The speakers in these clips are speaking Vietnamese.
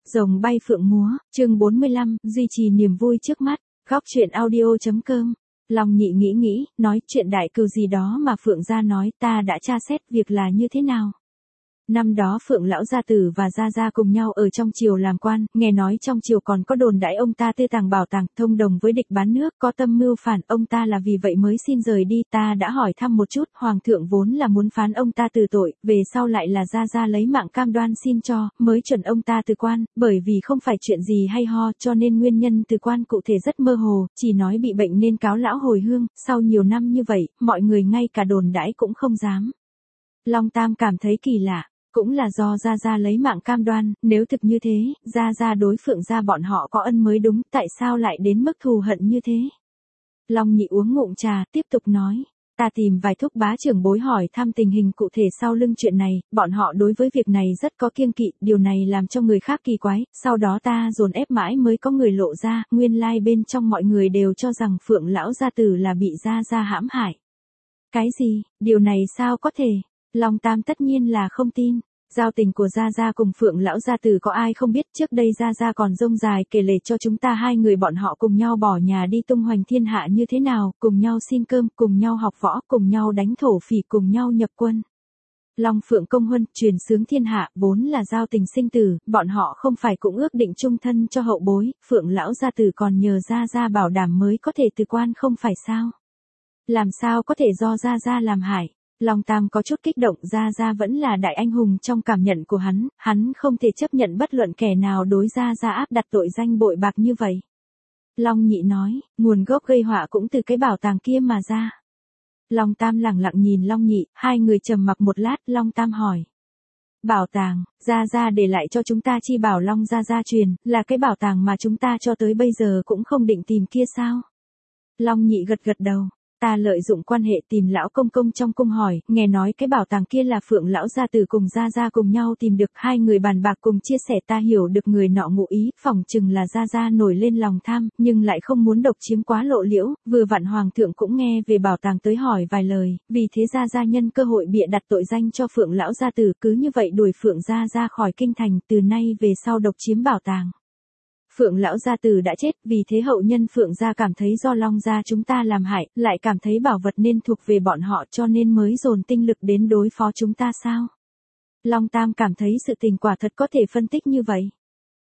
Rồng bay phượng múa, chương 45, duy trì niềm vui trước mắt, góc chuyện audio.com. Long Nhị nghĩ, nói chuyện đại cừu gì đó mà Phượng gia nói, ta đã tra xét việc là như thế nào. Năm đó Phượng lão gia tử và gia gia cùng nhau ở trong triều làm quan, nghe nói trong triều còn có đồn đãi ông ta tư tàng bảo tàng, thông đồng với địch bán nước, có tâm mưu phản, ông ta là vì vậy mới xin rời đi. Ta đã hỏi thăm một chút, hoàng thượng vốn là muốn phán ông ta từ tội, về sau lại là gia gia lấy mạng cam đoan xin cho, mới chuẩn ông ta từ quan, bởi vì không phải chuyện gì hay ho, cho nên nguyên nhân từ quan cụ thể rất mơ hồ, chỉ nói bị bệnh nên cáo lão hồi hương. Sau nhiều năm như vậy, mọi người ngay cả đồn đãi cũng không dám. Long Tam cảm thấy kỳ lạ. Cũng là do Gia Gia lấy mạng cam đoan, nếu thực như thế, Gia Gia đối Phượng gia bọn họ có ân mới đúng, tại sao lại đến mức thù hận như thế? Long Nhị uống ngụm trà, tiếp tục nói, ta tìm vài thúc bá trưởng bối hỏi thăm tình hình cụ thể sau lưng chuyện này, bọn họ đối với việc này rất có kiêng kỵ, điều này làm cho người khác kỳ quái, sau đó ta dồn ép mãi mới có người lộ ra, nguyên lai bên trong mọi người đều cho rằng Phượng lão gia tử là bị Gia Gia hãm hại. Cái gì, điều này sao có thể? Long Tam tất nhiên là không tin. Giao tình của Gia Gia cùng Phượng lão gia tử có ai không biết, trước đây Gia Gia còn rông dài kể lể cho chúng ta hai người bọn họ cùng nhau bỏ nhà đi tung hoành thiên hạ như thế nào, cùng nhau xin cơm, cùng nhau học võ, cùng nhau đánh thổ phỉ, cùng nhau nhập quân. Long Phượng công huân, truyền xướng thiên hạ, vốn là giao tình sinh tử, bọn họ không phải cũng ước định chung thân cho hậu bối, Phượng lão gia tử còn nhờ Gia Gia bảo đảm mới có thể từ quan không phải sao? Làm sao có thể do Gia Gia làm hại? Long Tam có chút kích động, Gia Gia vẫn là đại anh hùng trong cảm nhận của hắn không thể chấp nhận bất luận kẻ nào đối Gia Gia áp đặt tội danh bội bạc như vậy. Long Nhị nói, nguồn gốc gây họa cũng từ cái bảo tàng kia mà ra. Long Tam lẳng lặng nhìn Long Nhị, hai người trầm mặc một lát, Long Tam hỏi. Bảo tàng, Gia Gia để lại cho chúng ta chi bảo Long Gia Gia truyền, là cái bảo tàng mà chúng ta cho tới bây giờ cũng không định tìm kia sao? Long Nhị gật gật đầu. Ta lợi dụng quan hệ tìm lão công công trong cung hỏi, nghe nói cái bảo tàng kia là Phượng lão gia tử cùng Gia Gia cùng nhau tìm được, hai người bàn bạc cùng chia sẻ, ta hiểu được người nọ ngụ ý, phỏng chừng là Gia Gia nổi lên lòng tham, nhưng lại không muốn độc chiếm quá lộ liễu, vừa vặn hoàng thượng cũng nghe về bảo tàng tới hỏi vài lời, vì thế Gia Gia nhân cơ hội bịa đặt tội danh cho Phượng lão gia tử, cứ như vậy đuổi Phượng gia ra khỏi kinh thành, từ nay về sau độc chiếm bảo tàng. Phượng lão gia tử đã chết, vì thế hậu nhân Phượng gia cảm thấy do Long gia chúng ta làm hại, lại cảm thấy bảo vật nên thuộc về bọn họ cho nên mới dồn tinh lực đến đối phó chúng ta sao? Long Tam cảm thấy sự tình quả thật có thể phân tích như vậy.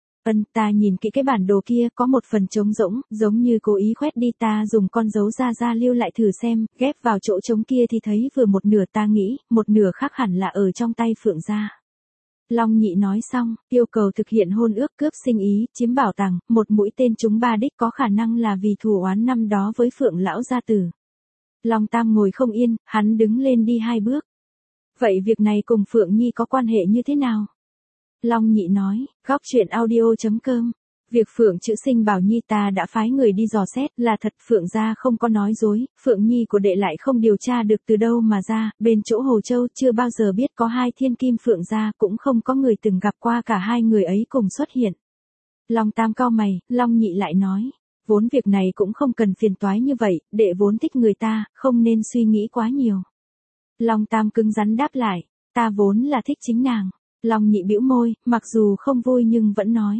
Ta nhìn kỹ cái bản đồ kia, có một phần trống rỗng, giống như cố ý khoét đi, ta dùng con dấu Gia Gia lưu lại thử xem, ghép vào chỗ trống kia thì thấy vừa một nửa, ta nghĩ, một nửa khác hẳn là ở trong tay Phượng gia. Long Nhị nói xong, yêu cầu thực hiện hôn ước, cướp sinh ý, chiếm bảo tàng, một mũi tên trúng ba đích, có khả năng là vì thù oán năm đó với Phượng lão gia tử. Long Tam ngồi không yên, hắn đứng lên đi hai bước. Vậy việc này cùng Phượng Nhi có quan hệ như thế nào? Long Nhị nói, góc chuyện audio.com. Việc Phượng chữ sinh Bảo Nhi ta đã phái người đi dò xét, là thật, Phượng gia không có nói dối, Phượng Nhi của đệ lại không điều tra được từ đâu mà ra, bên chỗ Hồ Châu chưa bao giờ biết có hai thiên kim Phượng gia, cũng không có người từng gặp qua cả hai người ấy cùng xuất hiện. Long Tam cau mày, Long Nhị lại nói, vốn việc này cũng không cần phiền toái như vậy, đệ vốn thích người ta, không nên suy nghĩ quá nhiều. Long Tam cứng rắn đáp lại, ta vốn là thích chính nàng. Long Nhị bĩu môi, mặc dù không vui nhưng vẫn nói.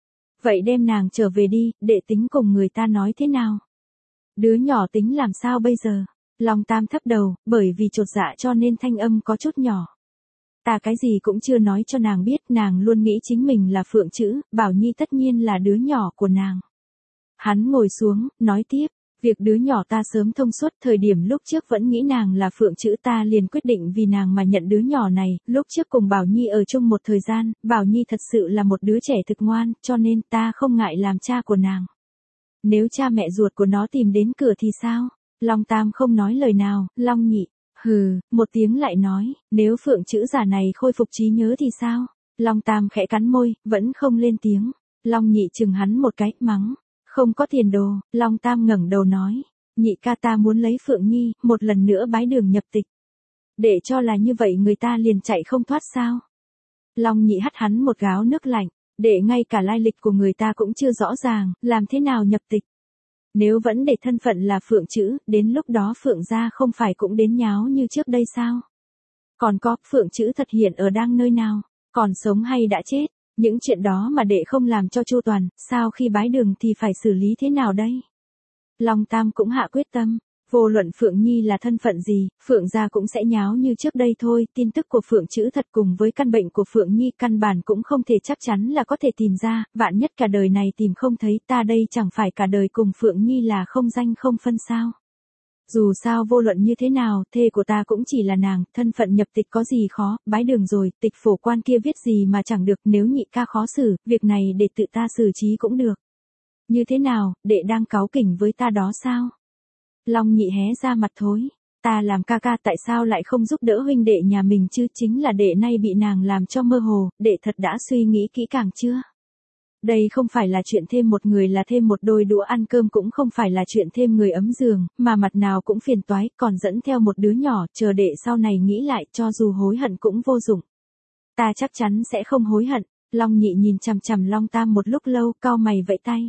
Vậy đem nàng trở về đi, đệ tính cùng người ta nói thế nào? Đứa nhỏ tính làm sao bây giờ? Long Tam thấp đầu, bởi vì chột dạ cho nên thanh âm có chút nhỏ. Ta cái gì cũng chưa nói cho nàng biết, nàng luôn nghĩ chính mình là Phượng chữ, Bảo Nhi tất nhiên là đứa nhỏ của nàng. Hắn ngồi xuống, nói tiếp. Việc đứa nhỏ ta sớm thông suốt, thời điểm lúc trước vẫn nghĩ nàng là Phượng chữ, ta liền quyết định vì nàng mà nhận đứa nhỏ này, lúc trước cùng Bảo Nhi ở chung một thời gian, Bảo Nhi thật sự là một đứa trẻ thực ngoan, cho nên ta không ngại làm cha của nàng. Nếu cha mẹ ruột của nó tìm đến cửa thì sao? Long Tam không nói lời nào, Long Nhị, hừ, một tiếng lại nói, nếu Phượng chữ giả này khôi phục trí nhớ thì sao? Long Tam khẽ cắn môi, vẫn không lên tiếng. Long Nhị chừng hắn một cái, mắng. Không có tiền đồ, Long Tam ngẩng đầu nói, Nhị ca ta muốn lấy Phượng Nhi, một lần nữa bái đường nhập tịch. Để cho là như vậy người ta liền chạy không thoát sao? Long Nhị hắt hắn một gáo nước lạnh, để ngay cả lai lịch của người ta cũng chưa rõ ràng, làm thế nào nhập tịch? Nếu vẫn để thân phận là Phượng chữ, đến lúc đó Phượng gia không phải cũng đến nháo như trước đây sao? Còn có, Phượng chữ thật hiện ở đang nơi nào? Còn sống hay đã chết? Những chuyện đó mà đệ không làm cho chu toàn, sao khi bái đường thì phải xử lý thế nào đây? Long Tam cũng hạ quyết tâm. Vô luận Phượng Nhi là thân phận gì, Phượng gia cũng sẽ nháo như trước đây thôi, tin tức của Phượng Chữ thật cùng với căn bệnh của Phượng Nhi căn bản cũng không thể chắc chắn là có thể tìm ra, vạn nhất cả đời này tìm không thấy, ta đây chẳng phải cả đời cùng Phượng Nhi là không danh không phân sao. Dù sao vô luận như thế nào, thê của ta cũng chỉ là nàng, thân phận nhập tịch có gì khó, bái đường rồi, tịch phổ quan kia viết gì mà chẳng được, nếu nhị ca khó xử, việc này để tự ta xử trí cũng được. Như thế nào, đệ đang cáu kỉnh với ta đó sao? Long Nhị hé ra mặt thối. Ta làm ca ca tại sao lại không giúp đỡ huynh đệ nhà mình chứ, chính là đệ nay bị nàng làm cho mơ hồ, đệ thật đã suy nghĩ kỹ càng chưa? Đây không phải là chuyện thêm một người là thêm một đôi đũa ăn cơm, cũng không phải là chuyện thêm người ấm giường, mà mặt nào cũng phiền toái, còn dẫn theo một đứa nhỏ, chờ đệ sau này nghĩ lại, cho dù hối hận cũng vô dụng. Ta chắc chắn sẽ không hối hận. Long Nhị nhìn chằm chằm Long Tam một lúc lâu, cau mày vẫy tay.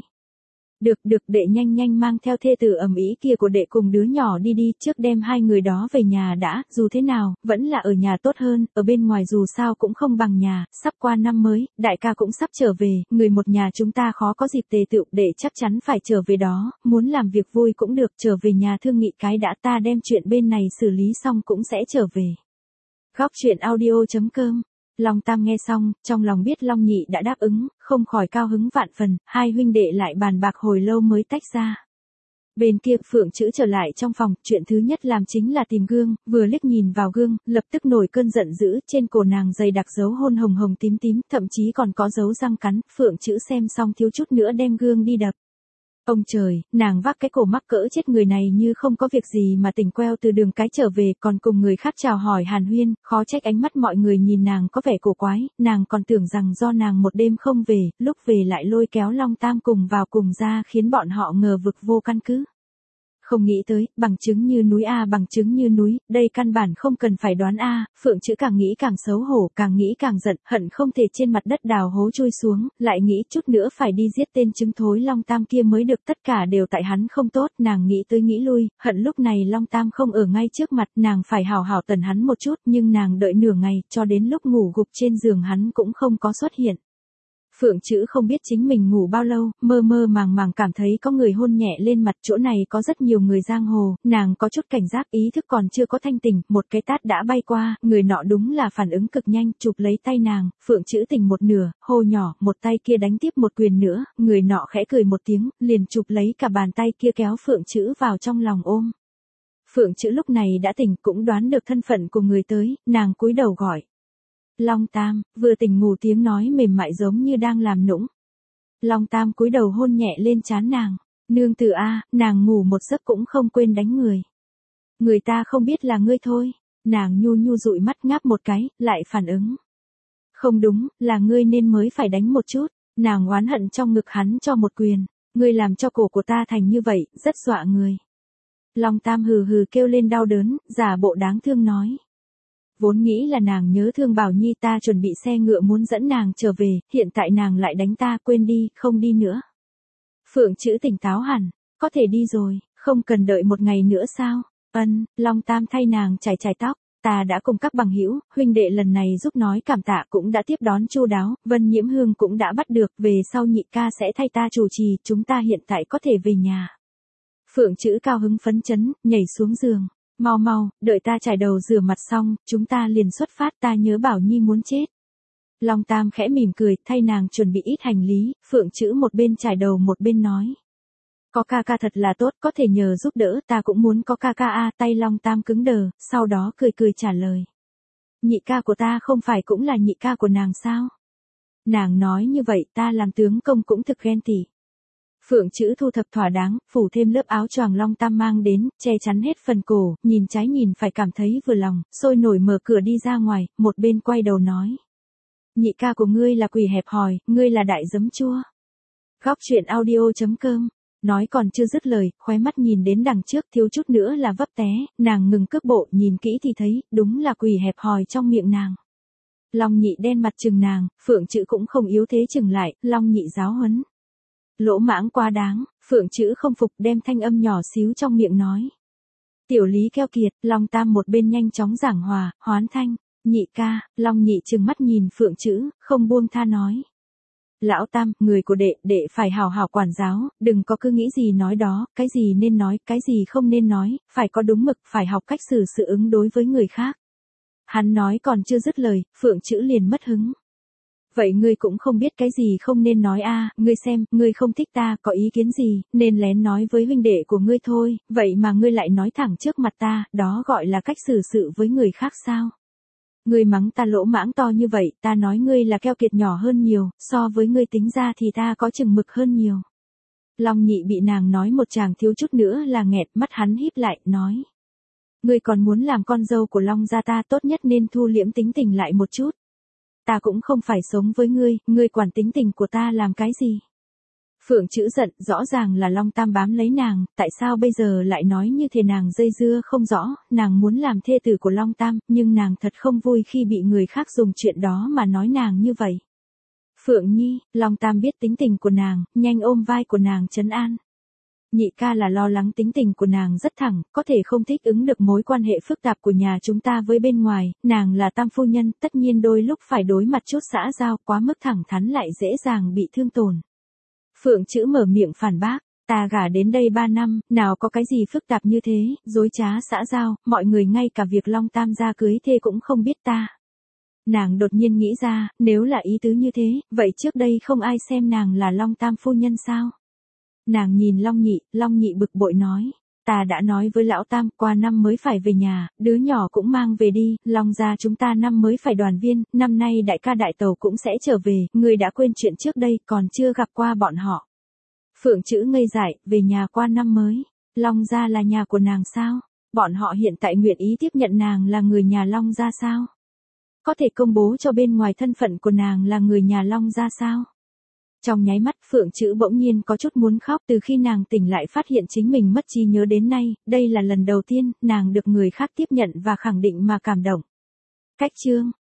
Được, đệ nhanh nhanh mang theo thê tử ầm ĩ kia của đệ cùng đứa nhỏ đi, trước đem hai người đó về nhà đã, dù thế nào, vẫn là ở nhà tốt hơn, ở bên ngoài dù sao cũng không bằng nhà, sắp qua năm mới, đại ca cũng sắp trở về, người một nhà chúng ta khó có dịp tề tựu, đệ chắc chắn phải trở về đó, muốn làm việc vui cũng được, trở về nhà thương nghị cái đã, ta đem chuyện bên này xử lý xong cũng sẽ trở về. Góc truyện audio.com. Long Tam nghe xong, trong lòng biết Long Nhị đã đáp ứng, không khỏi cao hứng vạn phần, hai huynh đệ lại bàn bạc hồi lâu mới tách ra. Bên kia Phượng Chữ trở lại trong phòng, chuyện thứ nhất làm chính là tìm gương, vừa liếc nhìn vào gương, lập tức nổi cơn giận dữ, trên cổ nàng dày đặc dấu hôn hồng hồng tím tím, thậm chí còn có dấu răng cắn, Phượng Chữ xem xong thiếu chút nữa đem gương đi đập. Ông trời, nàng vác cái cổ mắc cỡ chết người này như không có việc gì mà tỉnh queo từ đường cái trở về, còn cùng người khác chào hỏi hàn huyên, khó trách ánh mắt mọi người nhìn nàng có vẻ cổ quái, nàng còn tưởng rằng do nàng một đêm không về, lúc về lại lôi kéo Long Tam cùng vào cùng ra, khiến bọn họ ngờ vực vô căn cứ. Không nghĩ tới, bằng chứng như núi a, bằng chứng như núi, đây căn bản không cần phải đoán a. Phượng Chữ càng nghĩ càng xấu hổ, càng nghĩ càng giận, hận không thể trên mặt đất đào hố chui xuống, lại nghĩ chút nữa phải đi giết tên trứng thối Long Tam kia mới được, tất cả đều tại hắn không tốt, nàng nghĩ tới nghĩ lui, hận lúc này Long Tam không ở ngay trước mặt, nàng phải hào hào tần hắn một chút, nhưng nàng đợi nửa ngày, cho đến lúc ngủ gục trên giường hắn cũng không có xuất hiện. Phượng Chữ không biết chính mình ngủ bao lâu, mơ mơ màng màng cảm thấy có người hôn nhẹ lên mặt, chỗ này có rất nhiều người giang hồ, nàng có chút cảnh giác, ý thức còn chưa có thanh tỉnh, một cái tát đã bay qua, người nọ đúng là phản ứng cực nhanh, chụp lấy tay nàng, Phượng Chữ tỉnh một nửa, hô nhỏ, một tay kia đánh tiếp một quyền nữa, người nọ khẽ cười một tiếng, liền chụp lấy cả bàn tay kia kéo Phượng Chữ vào trong lòng ôm. Phượng Chữ lúc này đã tỉnh, cũng đoán được thân phận của người tới, nàng cúi đầu gọi. Long Tam, vừa tỉnh ngủ, tiếng nói mềm mại giống như đang làm nũng. Long Tam cúi đầu hôn nhẹ lên trán nàng. Nương tử a, nàng ngủ một giấc cũng không quên đánh người. Người ta không biết là ngươi thôi. Nàng nhu nhu dụi mắt ngáp một cái, lại phản ứng. Không đúng, là ngươi nên mới phải đánh một chút. Nàng oán hận trong ngực hắn cho một quyền. Ngươi làm cho cổ của ta thành như vậy, rất dọa người. Long Tam hừ hừ kêu lên đau đớn, giả bộ đáng thương nói. Vốn nghĩ là nàng nhớ thương Bảo Nhi, ta chuẩn bị xe ngựa muốn dẫn nàng trở về, hiện tại nàng lại đánh ta, quên đi, không đi nữa. Phượng Chữ tỉnh táo hẳn, có thể đi rồi, không cần đợi một ngày nữa sao? Long Tam thay nàng chải chải tóc, ta đã cùng các bằng hữu, huynh đệ lần này giúp nói cảm tạ cũng đã tiếp đón chu đáo, Vân Nhiễm Hương cũng đã bắt được, về sau nhị ca sẽ thay ta chủ trì, chúng ta hiện tại có thể về nhà. Phượng Chữ cao hứng phấn chấn, nhảy xuống giường. Mau, đợi ta chải đầu rửa mặt xong, chúng ta liền xuất phát, ta nhớ Bảo Nhi muốn chết. Long Tam khẽ mỉm cười, thay nàng chuẩn bị ít hành lý, Phượng Chữ một bên chải đầu một bên nói. Có ca ca thật là tốt, có thể nhờ giúp đỡ, ta cũng muốn có ca ca a. Tay Long Tam cứng đờ, sau đó cười trả lời. Nhị ca của ta không phải cũng là nhị ca của nàng sao? Nàng nói như vậy, ta làm tướng công cũng thực ghen tị. Phượng Chữ thu thập thỏa đáng, phủ thêm lớp áo choàng Long Tam mang đến, che chắn hết phần cổ, nhìn trái nhìn phải cảm thấy vừa lòng, sôi nổi mở cửa đi ra ngoài, một bên quay đầu nói. Nhị ca của ngươi là quỷ hẹp hòi, ngươi là đại giấm chua. Góc truyện audio.com. Nói còn chưa dứt lời, khóe mắt nhìn đến đằng trước thiếu chút nữa là vấp té, nàng ngừng cước bộ, nhìn kỹ thì thấy, đúng là quỷ hẹp hòi trong miệng nàng. Long Nhị đen mặt chừng nàng, Phượng Chữ cũng không yếu thế chừng lại, Long Nhị giáo huấn. Lỗ mãng quá đáng, Phượng Chữ không phục, đem thanh âm nhỏ xíu trong miệng nói. Tiểu lý keo kiệt, Long Tam một bên nhanh chóng giảng hòa, hoán thanh. Nhị ca, Long Nhị trừng mắt nhìn Phượng Chữ, không buông tha nói. Lão Tam, người của đệ phải hào hào quản giáo, đừng có cứ nghĩ gì nói đó, cái gì nên nói, cái gì không nên nói, phải có đúng mực, phải học cách xử sự ứng đối với người khác. Hắn nói còn chưa dứt lời, Phượng Chữ liền mất hứng. Vậy ngươi cũng không biết cái gì không nên nói à, ngươi xem, ngươi không thích ta, có ý kiến gì, nên lén nói với huynh đệ của ngươi thôi, vậy mà ngươi lại nói thẳng trước mặt ta, đó gọi là cách xử sự với người khác sao? Ngươi mắng ta lỗ mãng to như vậy, ta nói ngươi là keo kiệt nhỏ hơn nhiều, so với ngươi tính ra thì ta có chừng mực hơn nhiều. Long Nhị bị nàng nói một tràng thiếu chút nữa là nghẹt, mắt hắn híp lại, nói. Ngươi còn muốn làm con dâu của Long gia ta, tốt nhất nên thu liễm tính tình lại một chút. Ta cũng không phải sống với ngươi quản tính tình của ta làm cái gì? Phượng Chữ giận, rõ ràng là Long Tam bám lấy nàng, tại sao bây giờ lại nói như thế, nàng dây dưa không rõ, nàng muốn làm thê tử của Long Tam, nhưng nàng thật không vui khi bị người khác dùng chuyện đó mà nói nàng như vậy. Phượng Nhi, Long Tam biết tính tình của nàng, nhanh ôm vai của nàng trấn an. Nhị ca là lo lắng tính tình của nàng rất thẳng, có thể không thích ứng được mối quan hệ phức tạp của nhà chúng ta với bên ngoài, nàng là tam phu nhân, tất nhiên đôi lúc phải đối mặt chút xã giao, quá mức thẳng thắn lại dễ dàng bị thương tổn. Phượng Chữ mở miệng phản bác, ta gả đến đây 3 năm, nào có cái gì phức tạp như thế, dối trá xã giao, mọi người ngay cả việc Long Tam gia cưới thê cũng không biết ta. Nàng đột nhiên nghĩ ra, nếu là ý tứ như thế, vậy trước đây không ai xem nàng là Long Tam phu nhân sao? Nàng nhìn Long Nhị bực bội nói, ta đã nói với lão Tam, qua năm mới phải về nhà, đứa nhỏ cũng mang về đi, Long gia chúng ta năm mới phải đoàn viên, năm nay đại ca đại tàu cũng sẽ trở về, người đã quên chuyện trước đây, còn chưa gặp qua bọn họ. Phượng Chữ ngây dại, về nhà qua năm mới, Long gia là nhà của nàng sao? Bọn họ hiện tại nguyện ý tiếp nhận nàng là người nhà Long gia sao? Có thể công bố cho bên ngoài thân phận của nàng là người nhà Long gia sao? Trong nháy mắt Phượng Chữ bỗng nhiên có chút muốn khóc, từ khi nàng tỉnh lại phát hiện chính mình mất trí nhớ đến nay, đây là lần đầu tiên nàng được người khác tiếp nhận và khẳng định mà cảm động. Cách chương